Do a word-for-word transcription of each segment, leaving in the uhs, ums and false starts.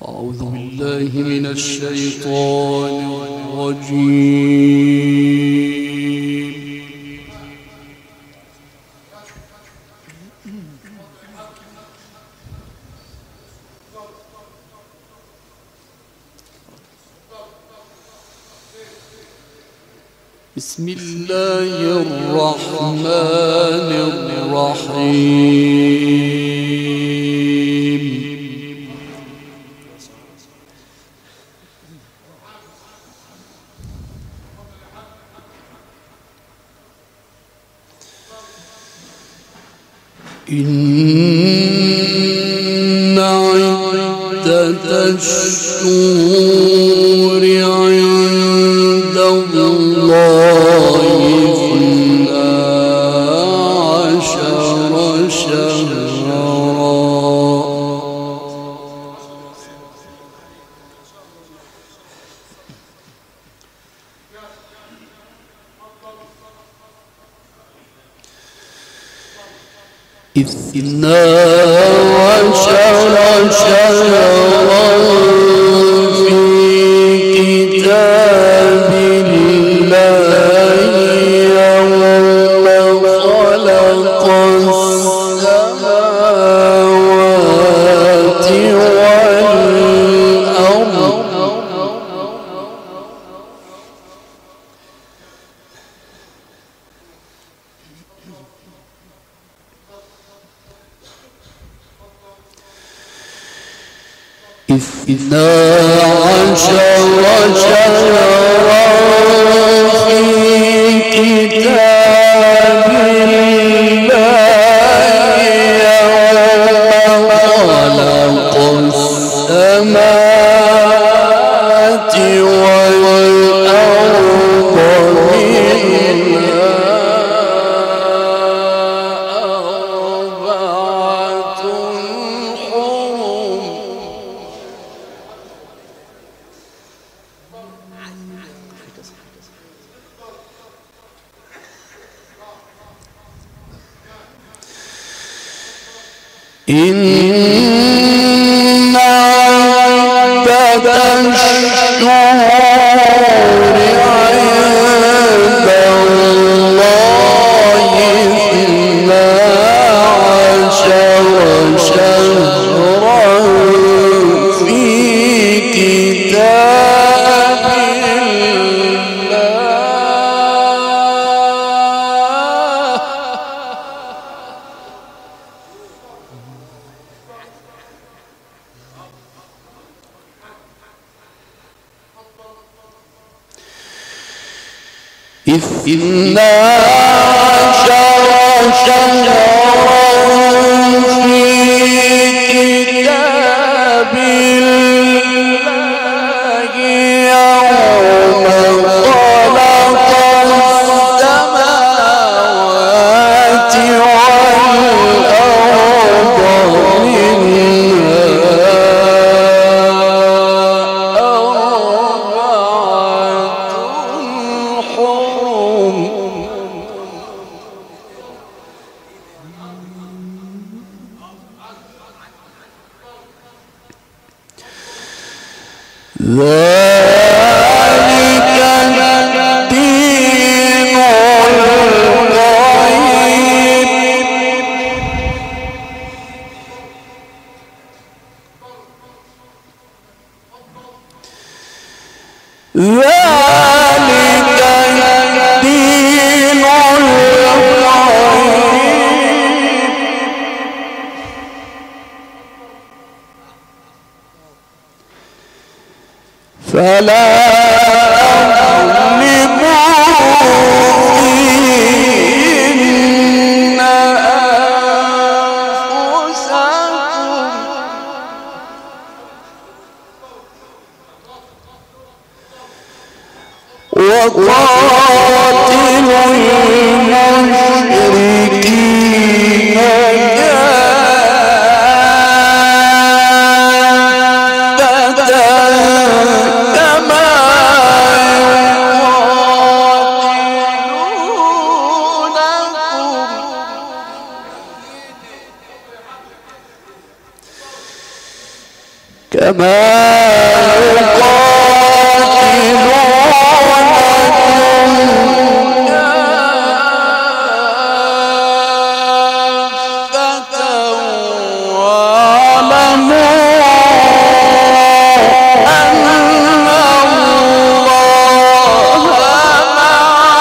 أعوذ بالله من الشيطان الرجيم. بسم الله الرحمن الرحيم. إن عدة الشهور عند الله اثنا عشر شهرا اثنا عشر شهرا في كتاب الله يوم خلق السماوات والأرض اثنا عشر شهرا في كتاب الله يوم خلق السماوات والأرض منها أربعة حرم إن عدة الشهور عند الله اثنا عشر شهرا في كتاب الله اثنا عشر شهرا في كتاب الله يوم خلق السماوات والأرض منها أربعة حرم ذلك الدين القيم. ذلك الدين القيم. فلا تظلموا فيهن أنفسكم وقاتلوا المشركين كافة كما كما يقاتلونكم كافة واعلموا أن الله مع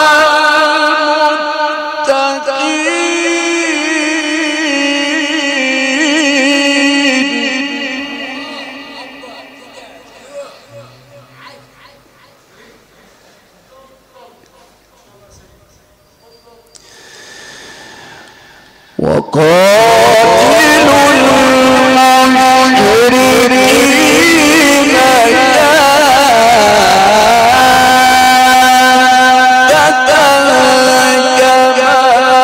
وقاتلوا المشركين كافة كما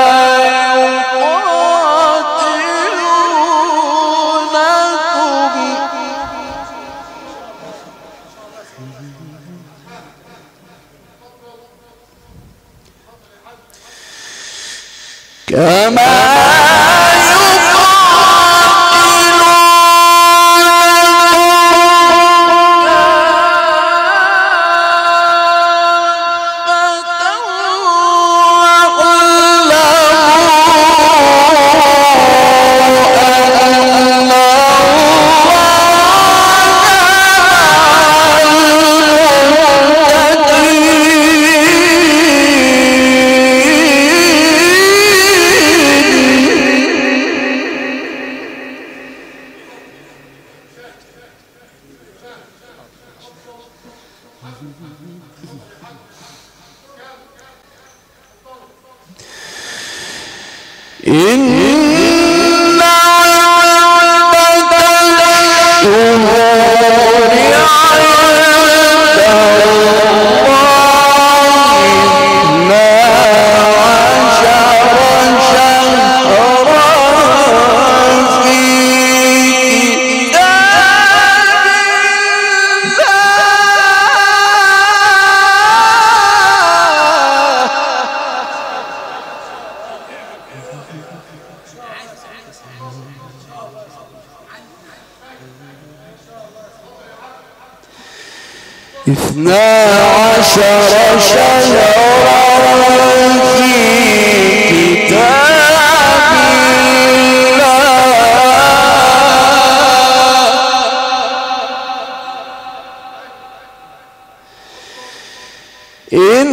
يقاتلونكم كما إن عدة الشهور عند الله اثنا عشر شهرا في اثنا عشر شهرا في كتاب الله إن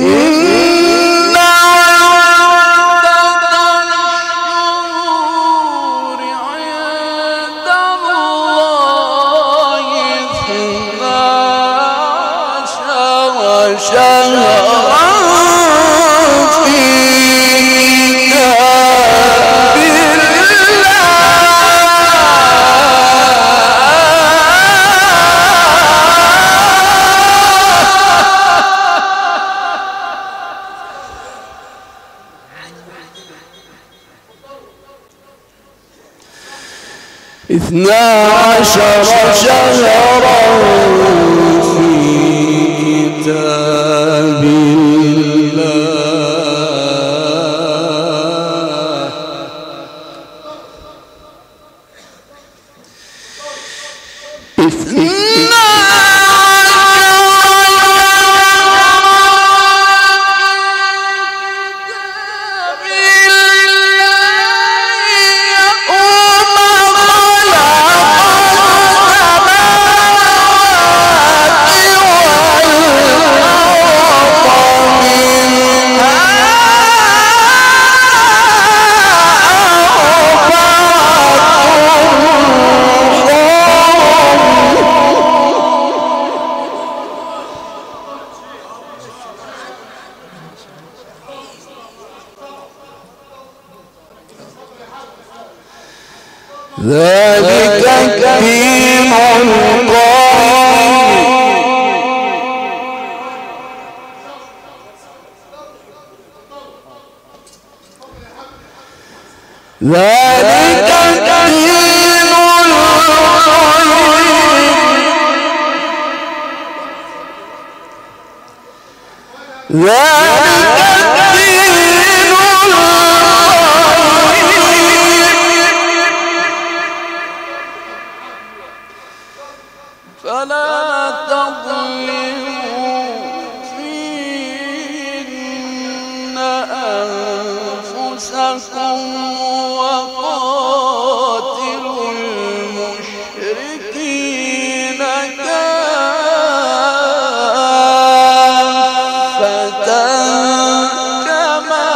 شهرا في كتاب الله اثنا عشر شهرا في كتاب الله اثنا ذلك الدين القيم ذلك الدين القيم ذلك الدين القيم أنفسكم وقاتلوا المشركين كافة كما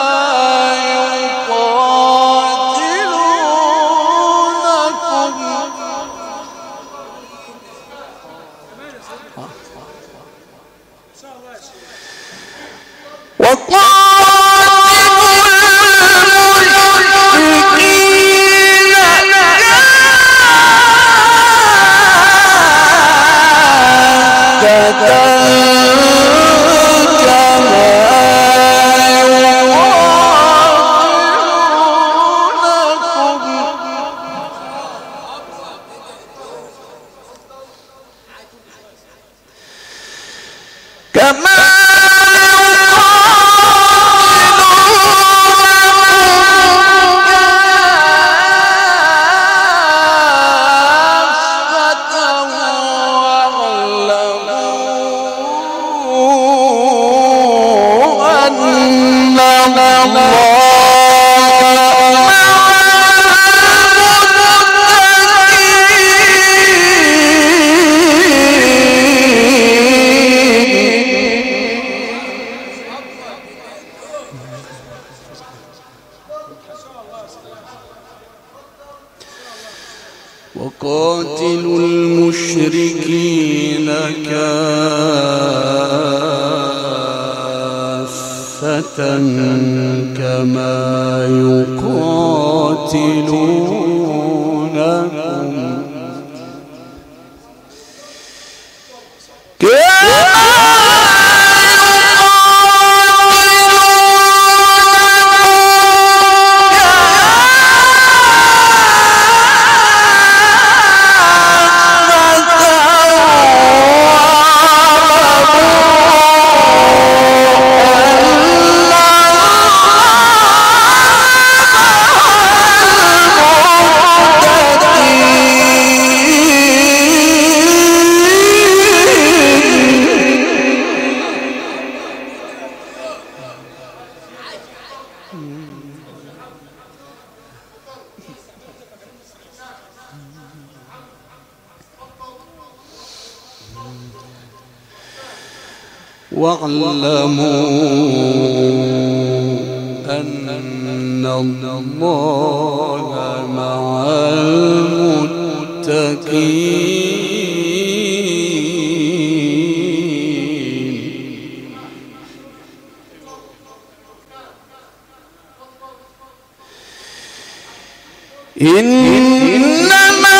وقاتلوا المشركين كافة كما يقاتلونكم واعلموا أن الله مع المتقين. إنما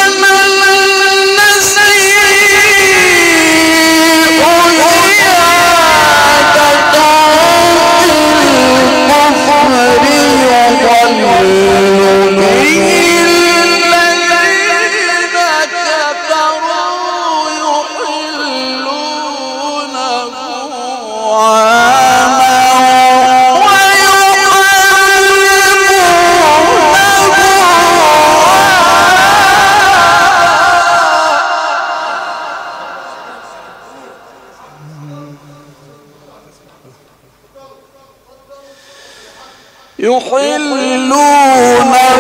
يحلونه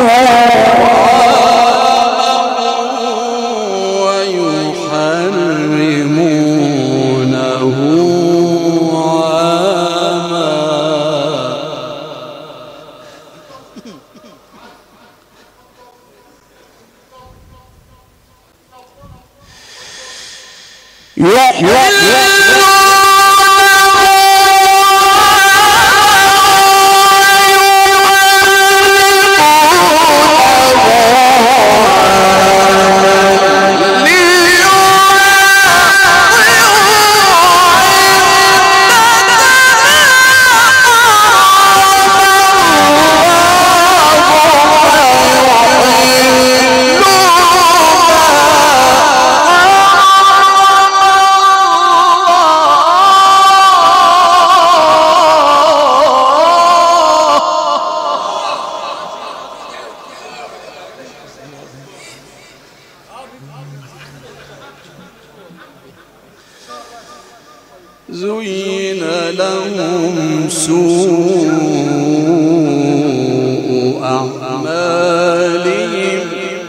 ويحرمونه عاما يحلونه زين لهم سوء أعمالهم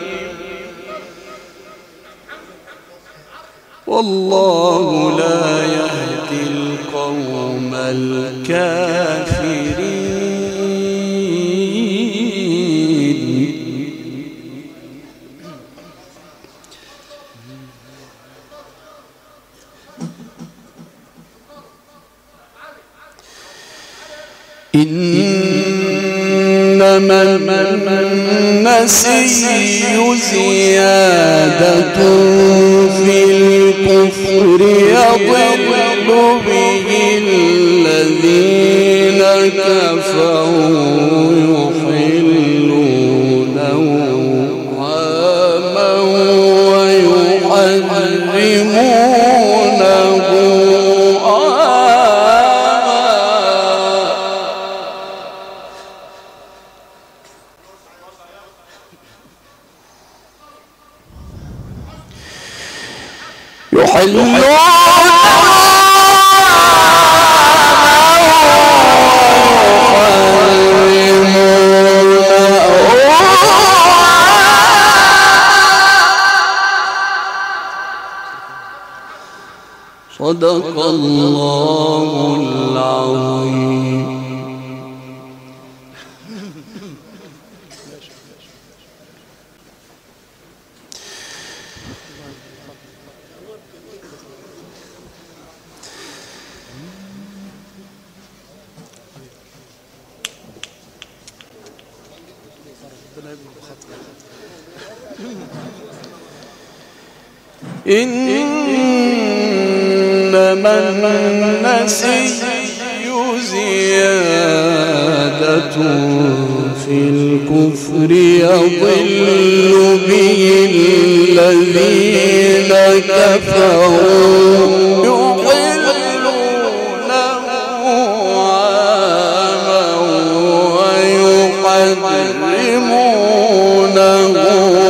والله لا يهدي القوم الكافرين. إنما النسي زيادة في الكفر يضل به الذين كفروا يحلونه عاما ويحرمونه يحلون صدق الله العظيم. إنما النسي زيادة في الكفر يضل به الذين كفروا يحلونه عاما ويحرمونه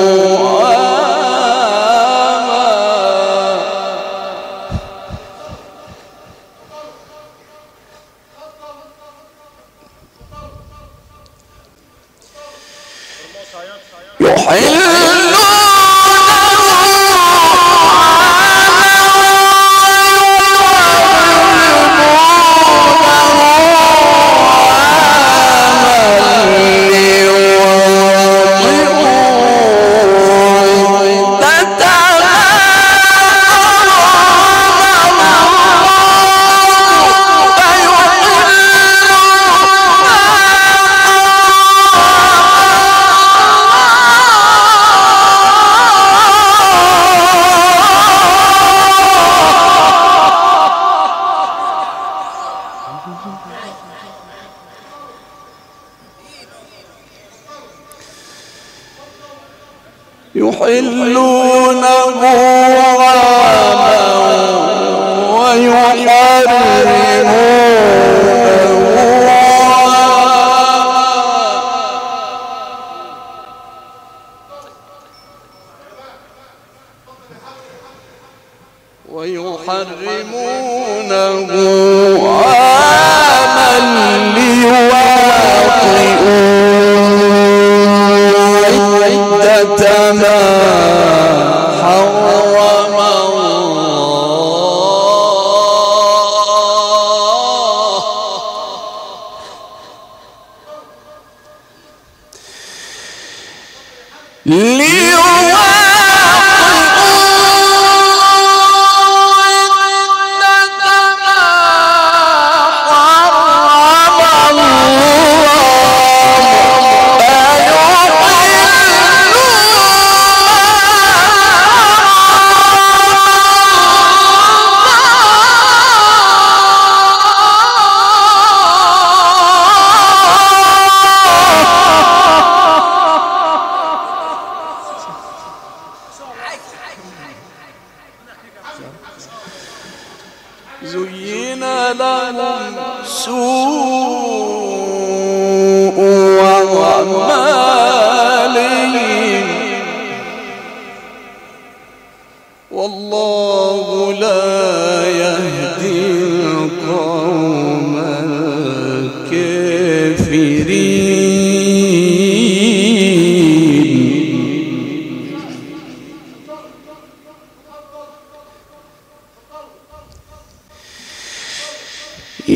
يحلونه عاما ويحرمونه ويحرمونه عاما ليواطئوا عدة ما حرم الله زين لهم سوء أعمالهم والله لا يهدي القوم الكافرين.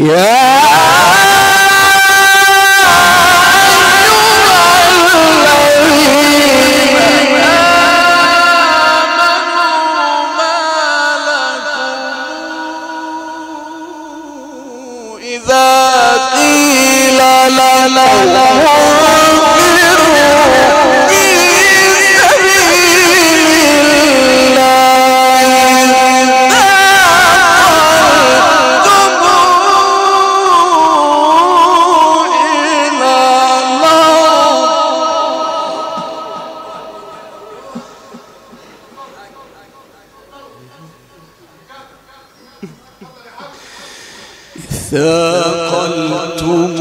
ثاقلتم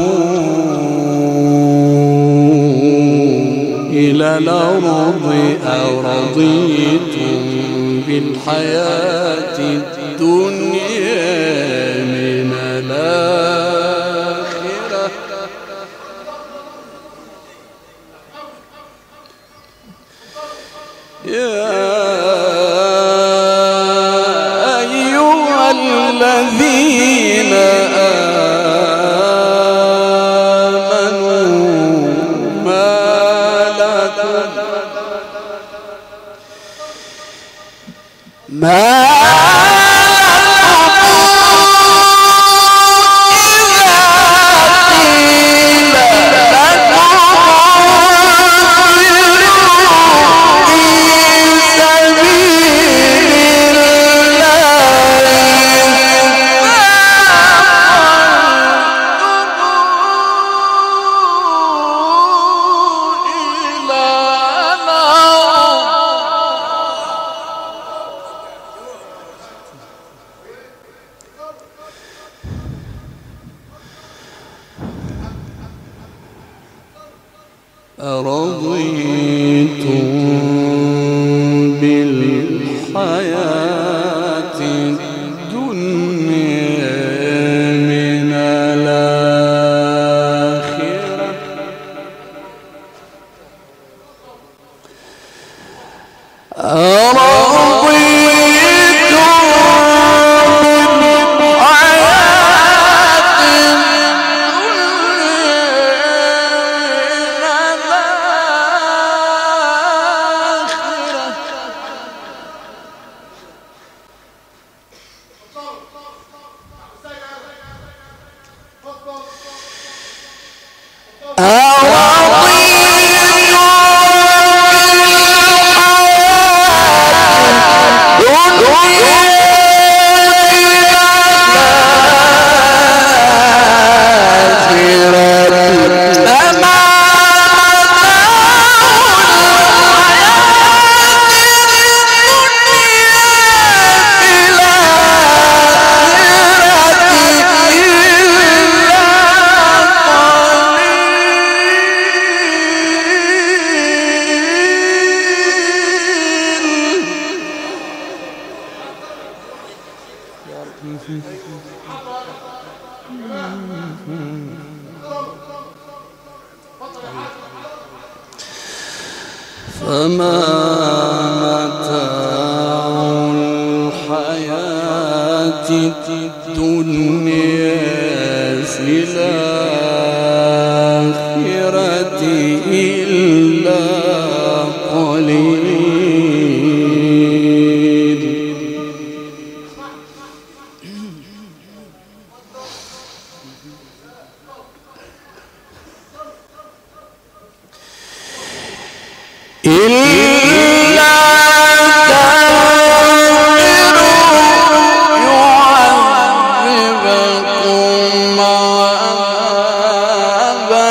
إلى الأرض أرضيتم بالحياة الدنيا من الآخرة يا أيها الذين آمنوا ما لكم ما أرضيتم بالحياة الدنيا من الآخرة فما متاع الحياة الدنيا في الآخرة إلا قليل إلا تغفروا يعذبكم عذابا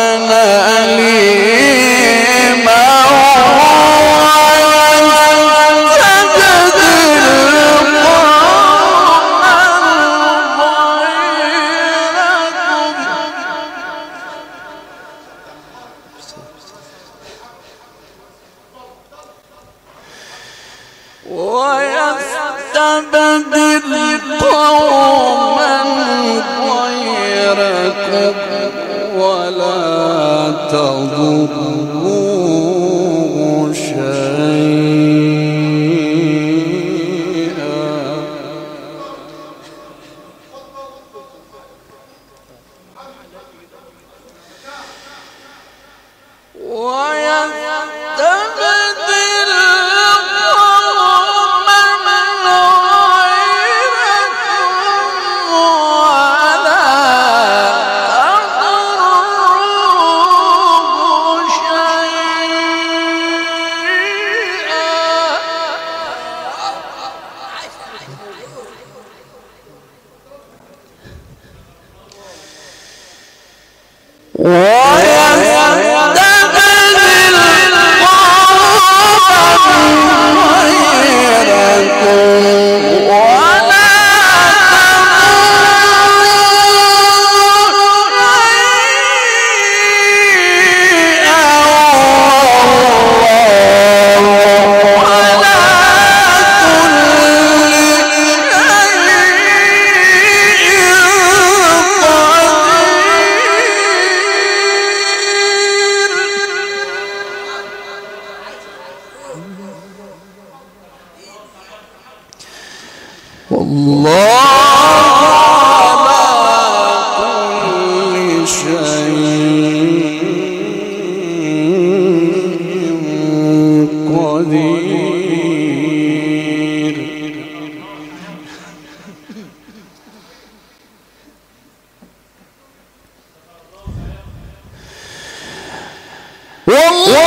أليما ويستبدل قوما غيركم ولا تضروه شيئا والله على كل شيء قدير. والله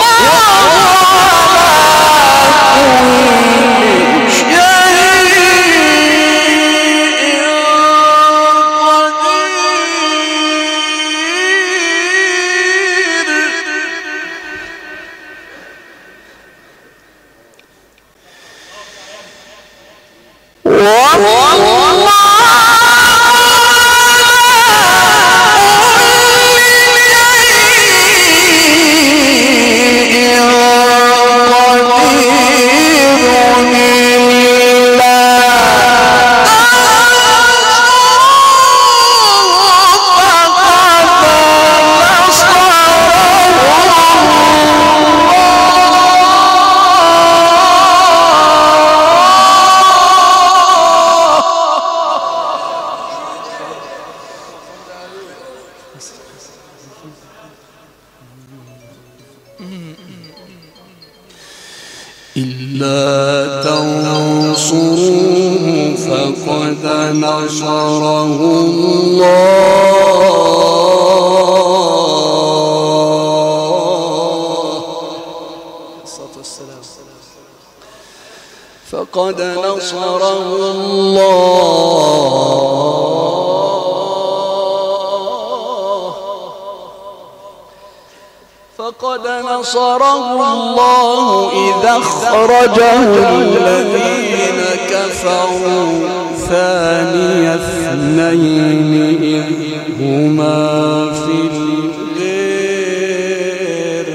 إلا تنصروه فقد نصره الله فقد نصره الله فقد نصره الله إذا أخرجه الذين كفروا ثاني اثنين إذ هما في الغار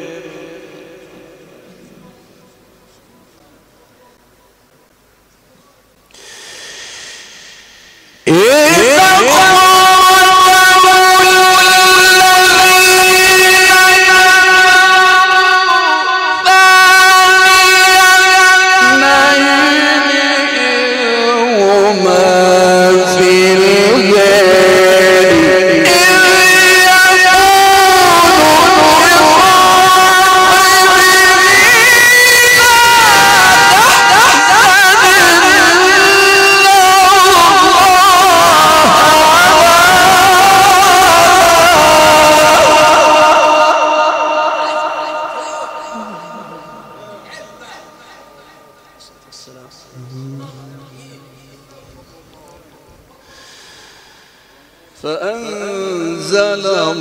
فأنزل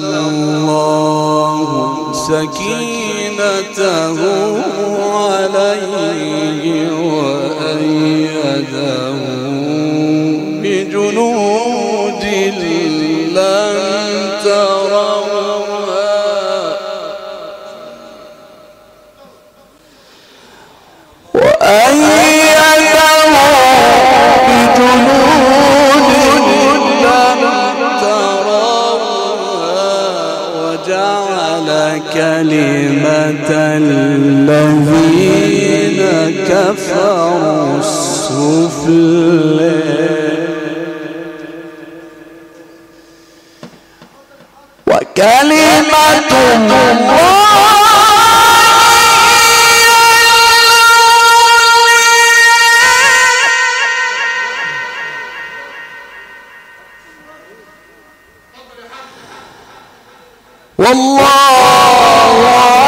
الله سكينته عليه وأيده بجنود لم تروها وأيده بجنود وجعل كلمة الذين كفروا السفلى وكلمة الله والله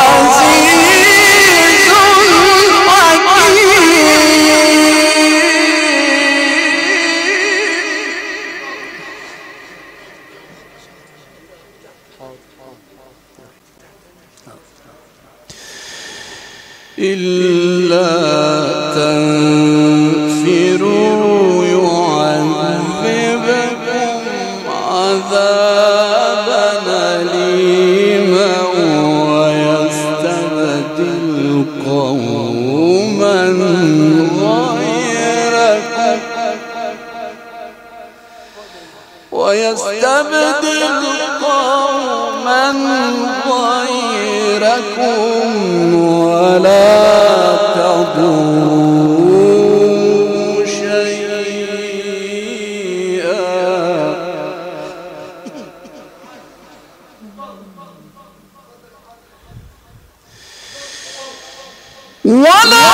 عزيز حكيم. إلا تنفروا يعذبكم عذابا أليما ويستبدل قوما غيركم ويستبدل قوما غيركم ولا تضروه شيئا ولا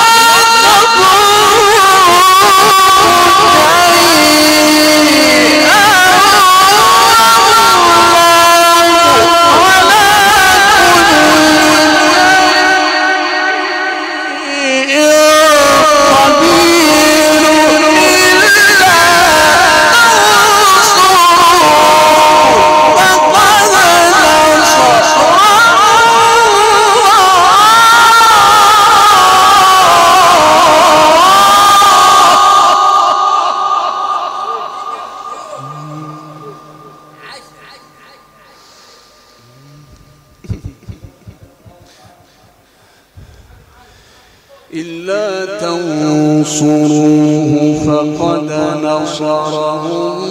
إلا تنصروه فقد نصره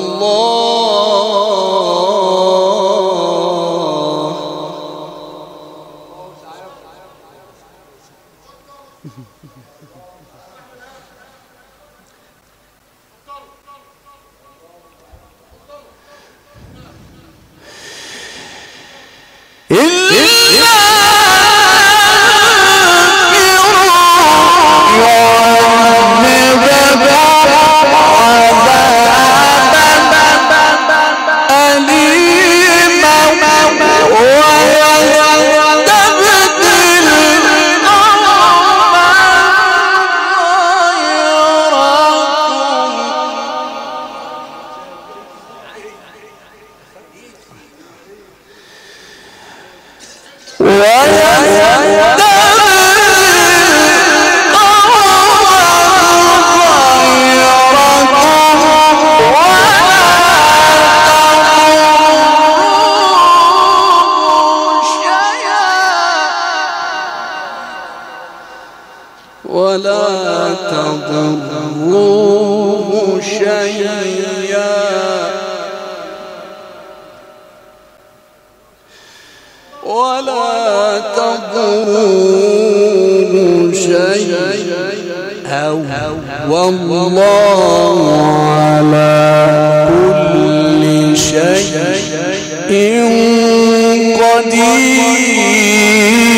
الله ولا تضروه شيئا ولا تضروه شيئا والله على كل شيء قدير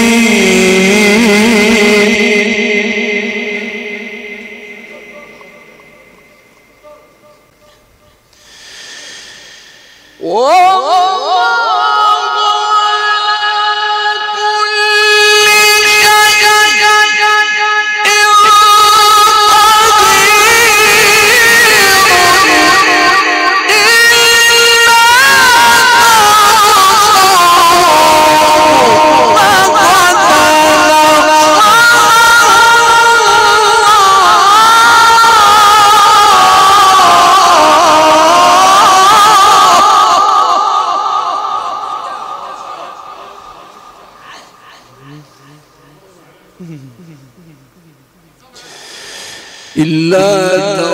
إلا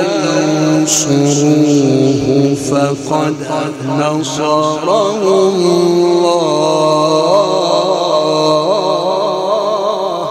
تنصروه فقد نصره الله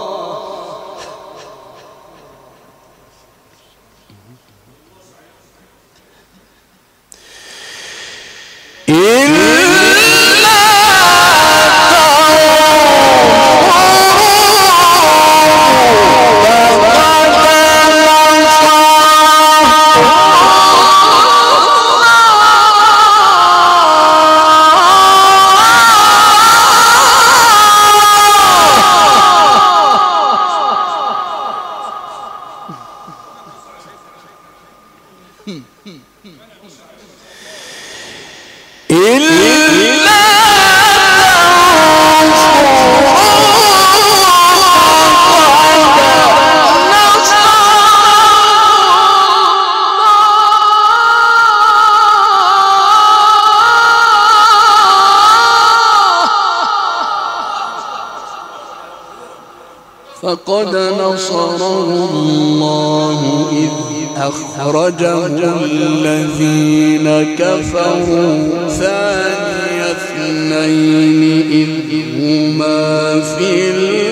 فقد نصره الله إذ أخرجه الذين كفروا ثاني اثنين إذ هما في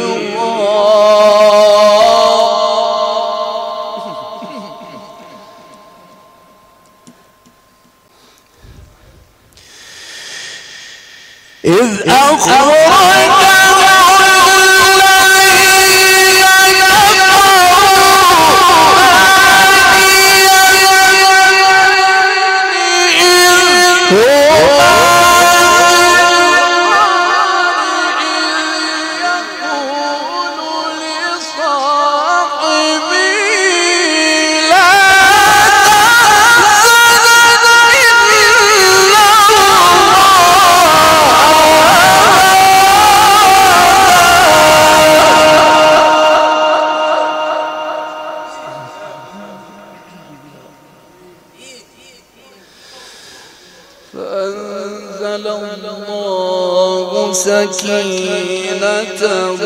الغار إذ أخرجه الذين كفروا سكينته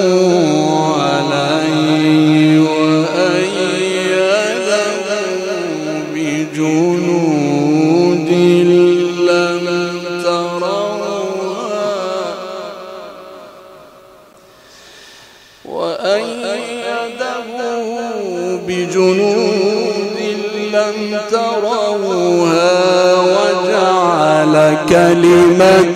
عليه وأيده بجنود لم تروها وأيده بجنود لم تروها وجعل كلمة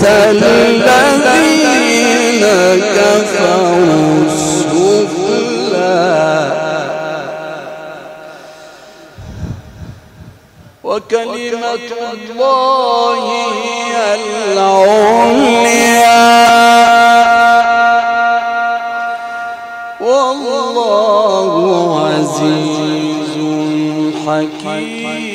الذين كفروا السفلى وكلمة الله هي العليا والله عزيز حكيم.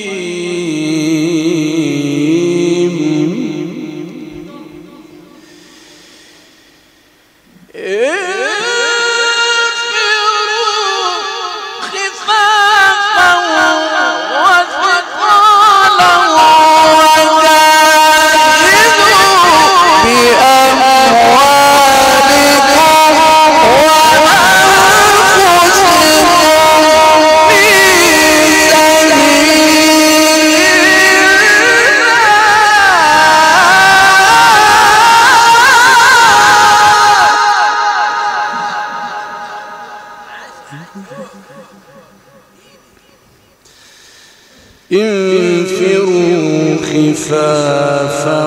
انفروا خفافا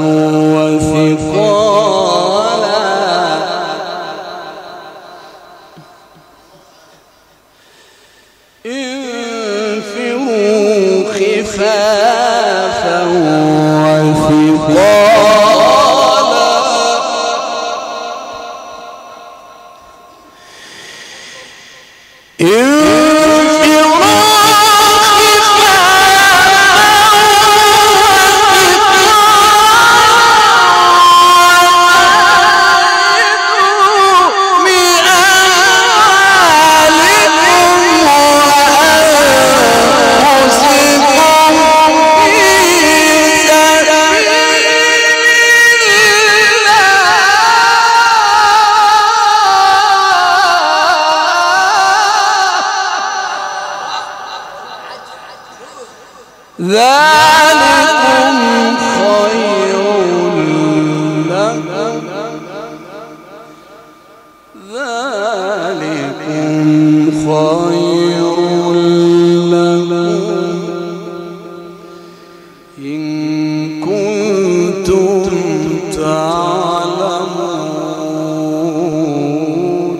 وثقالا انفروا خفافا وثقالا ذلكم خير لكم ذلكم خير لكم إن كنتم تعلمون.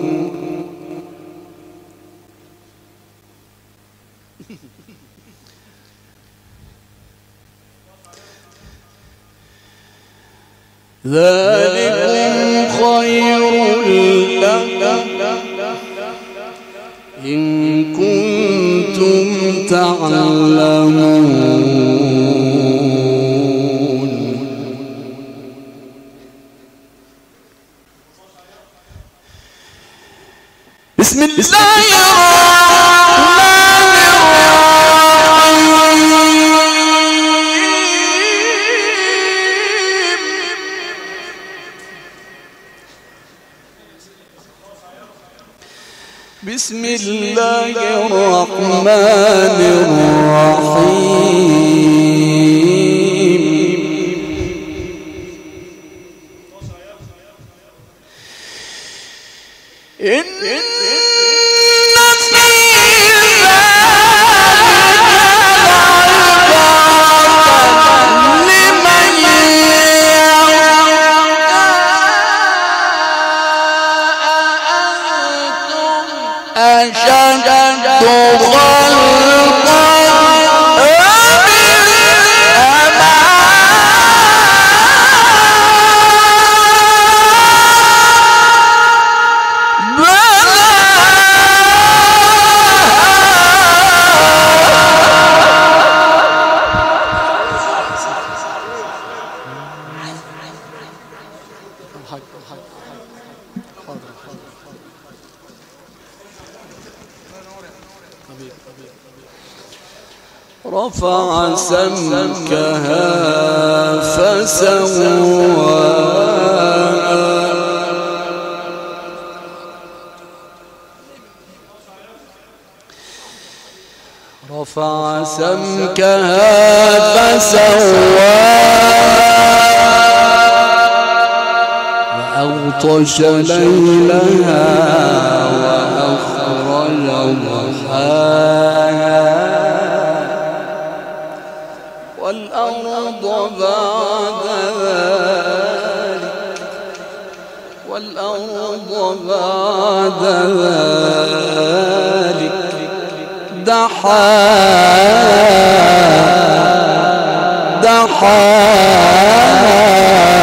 ذلكم خير لكم إن كنتم تعلمون. بسم الله الرحمن الرحيم. بسم الله الرحمن الرحيم. إن رفع سمكها فسواها رفع سمكها فسواها وأغطش ليلها وأخرج ضحاها والأرض بعد ذلك والأرض بعد ذلك دحاها دحاها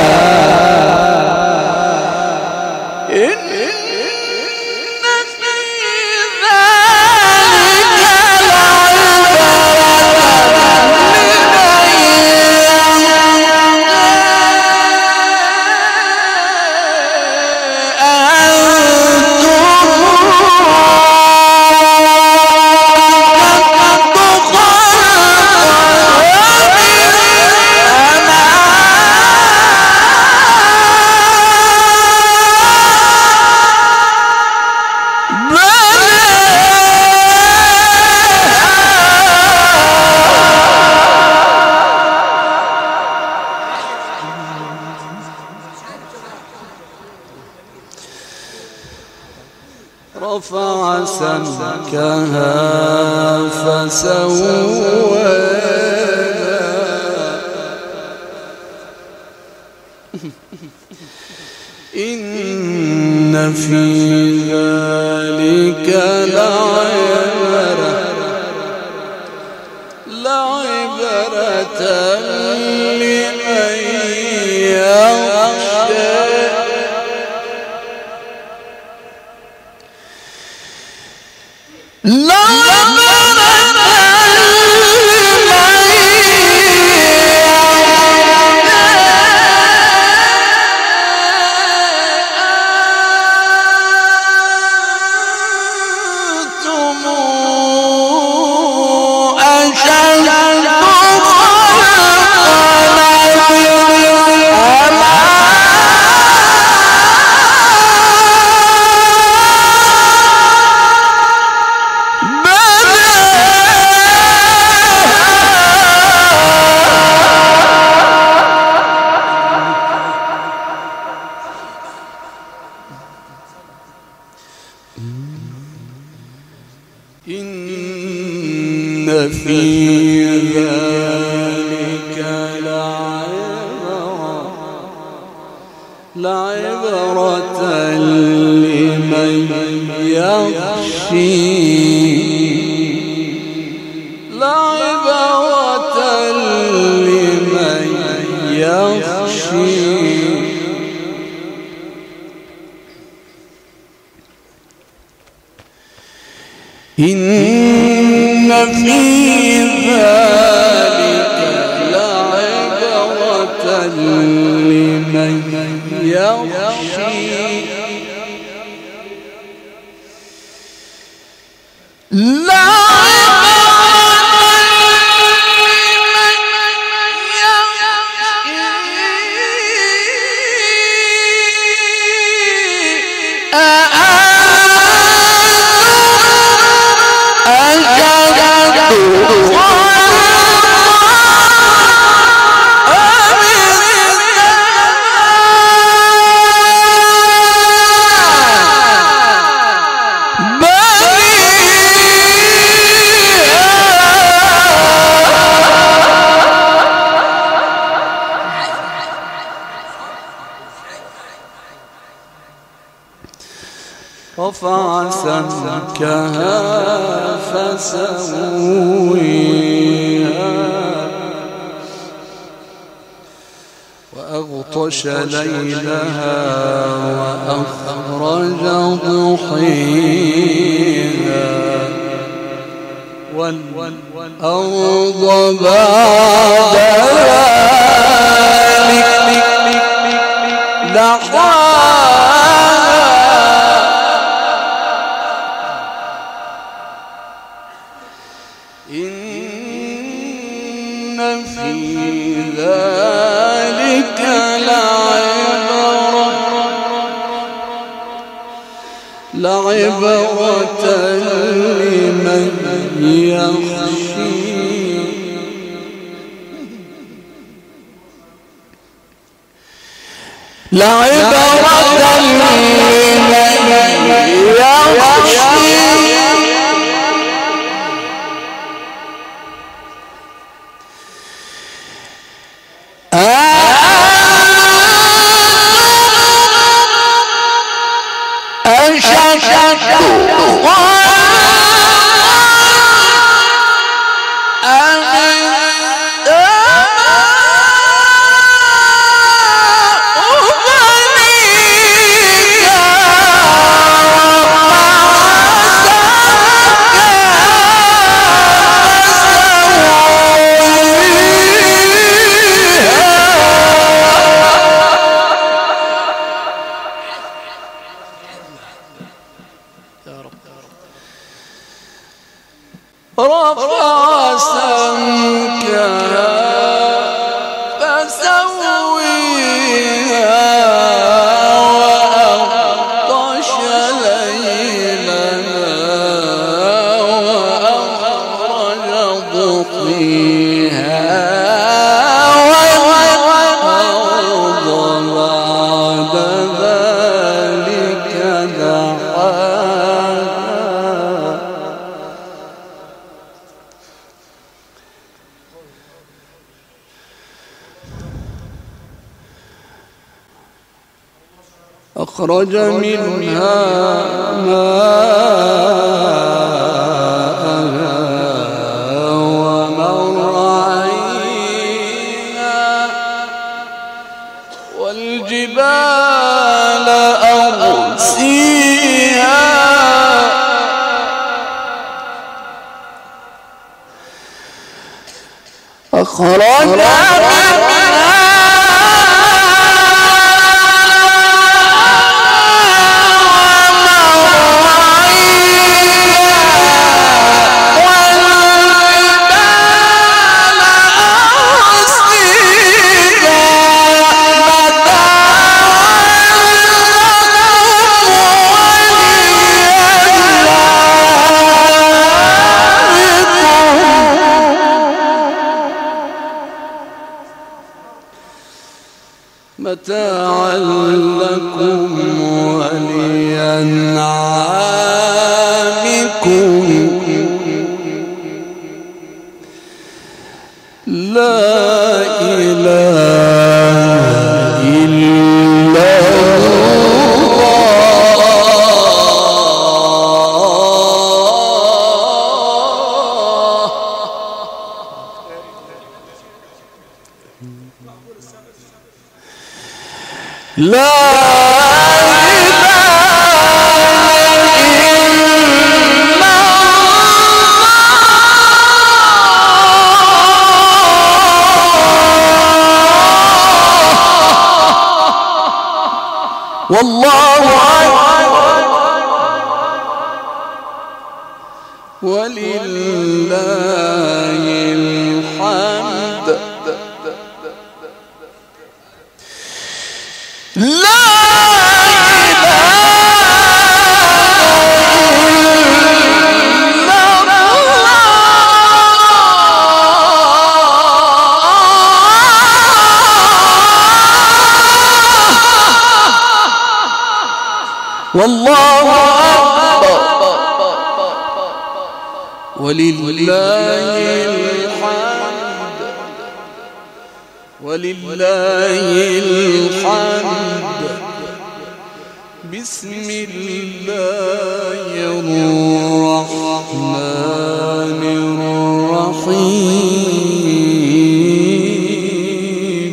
رفع سمكها فسواها إن في ذلك لعبرة لعبرة لمن يخشى لا إن في ذلك لعبرة لعبرة لمن يخشى لعبرة لمن يخشى إن في ذلك لعبرة لمن يخشى رفع سمكها فسويها وأغطش ليلها وأخرج ضحيها والأرض بعد ذلك دحاها إن في ذلك لعبرة لعبرة لمن يخشى لعبرة لمن يخشى رفع سمكها فسويها وأغطش ليلها وأخرج ضحيها والأرض بعد ذلك دحاها أخرج منها ماءها ومرعيها والجبال أرسيها أخرج منها متاعا لكم ولأنعامكم لا إله إلا لا والله أكبر ولله الحمد لا والله أكبر ولله الحمد ولله الحمد بسم الله الرحمن الرحيم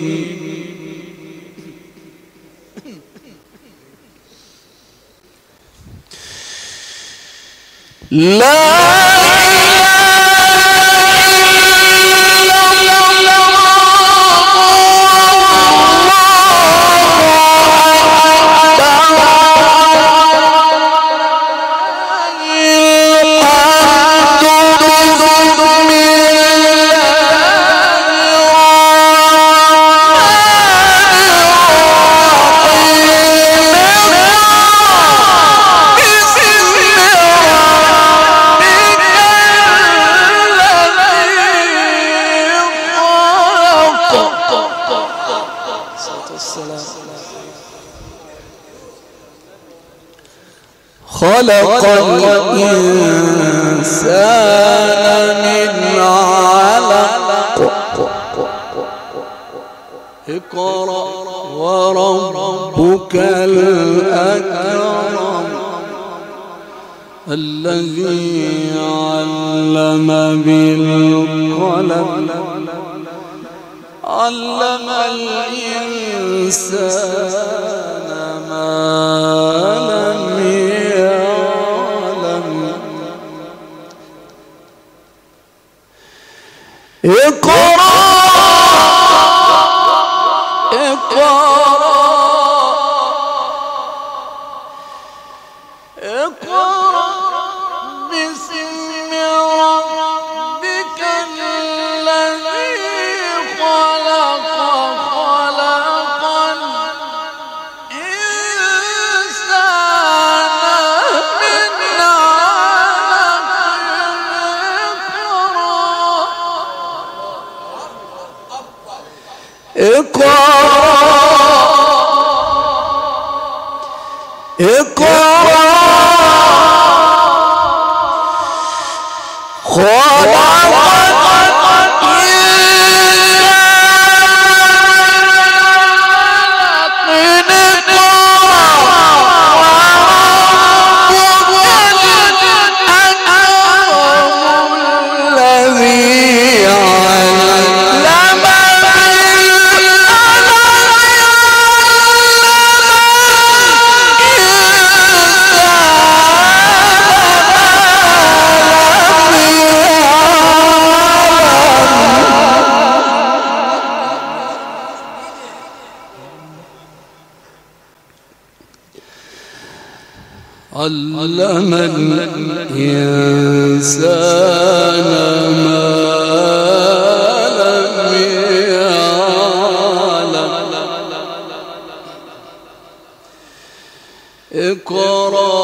لا بسم خلق الإنسان من علق اقرأ وربك الأكرم الذي علم بالقلم علم الإنسان ما لم يعلم اقرأ اقرأ اقرأ باسم ربك الذي خلق خلق الإنسان من علق اقرأ اقرأ علم الإنسان ما لم يعلم اقرأ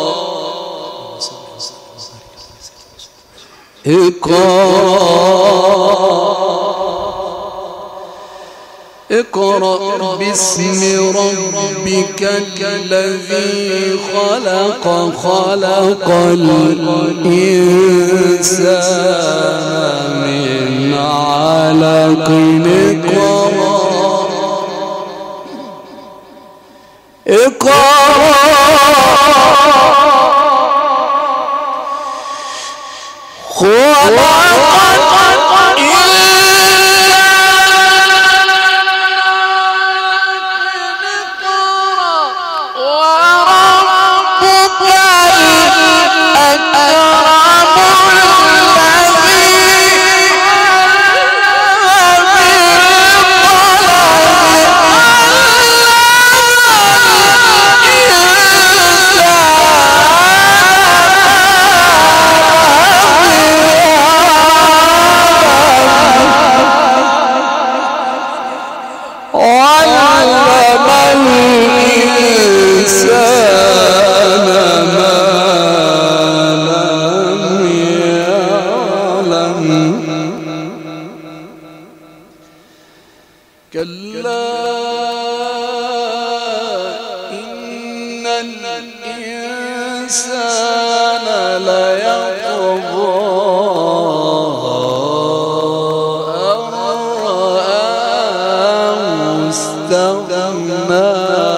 اقرأ اقرأ باسم ربك الذي خلق خلق الإنسان من علق اقرأ اقرأ كلا إن الإنسان ليطغى أن رآه استغنى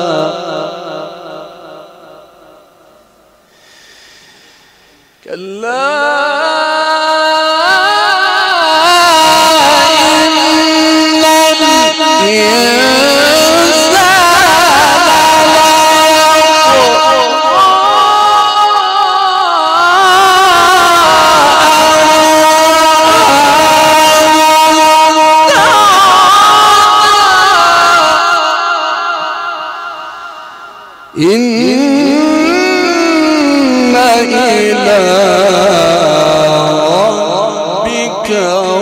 كلا إن إلى ربك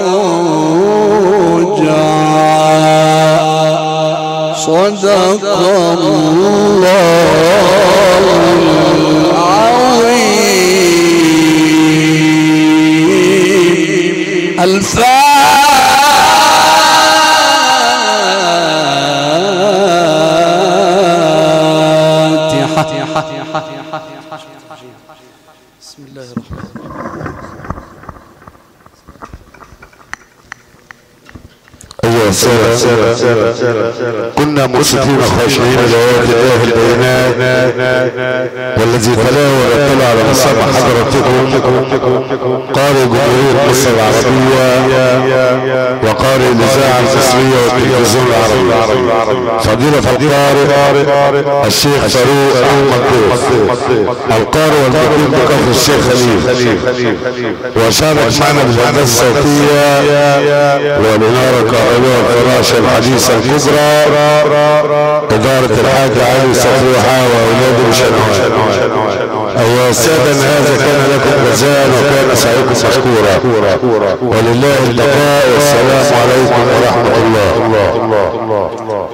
رجعا صدق الله العظيم. الفاتحة. بسم الله الرحمن الرحيم. أيها السادة، كنا مقسطين خاشعين لآيات الله البينات والذي تلاه ورتل على مصاب حضرتكم قارئ جمهورية مصر العربية وقارئ الإذاعة المصرية والتلفزيون العربي فضيلة القارئ الشيخ فاروق أحمد ضيف القارئ والمقيم بكفر الشيخ خليل وشارك معنا بالهندسة الصوتية والإنارة الكهربائية والفراشة الحديثة الكبرى إدارة الحاج علي صفوحة وأولاده بشنوات. أيها السادة، هذا كان لكم جزاء وكان سعيكم مشكورا ولله البقاء والسلام عليكم ورحمة الله.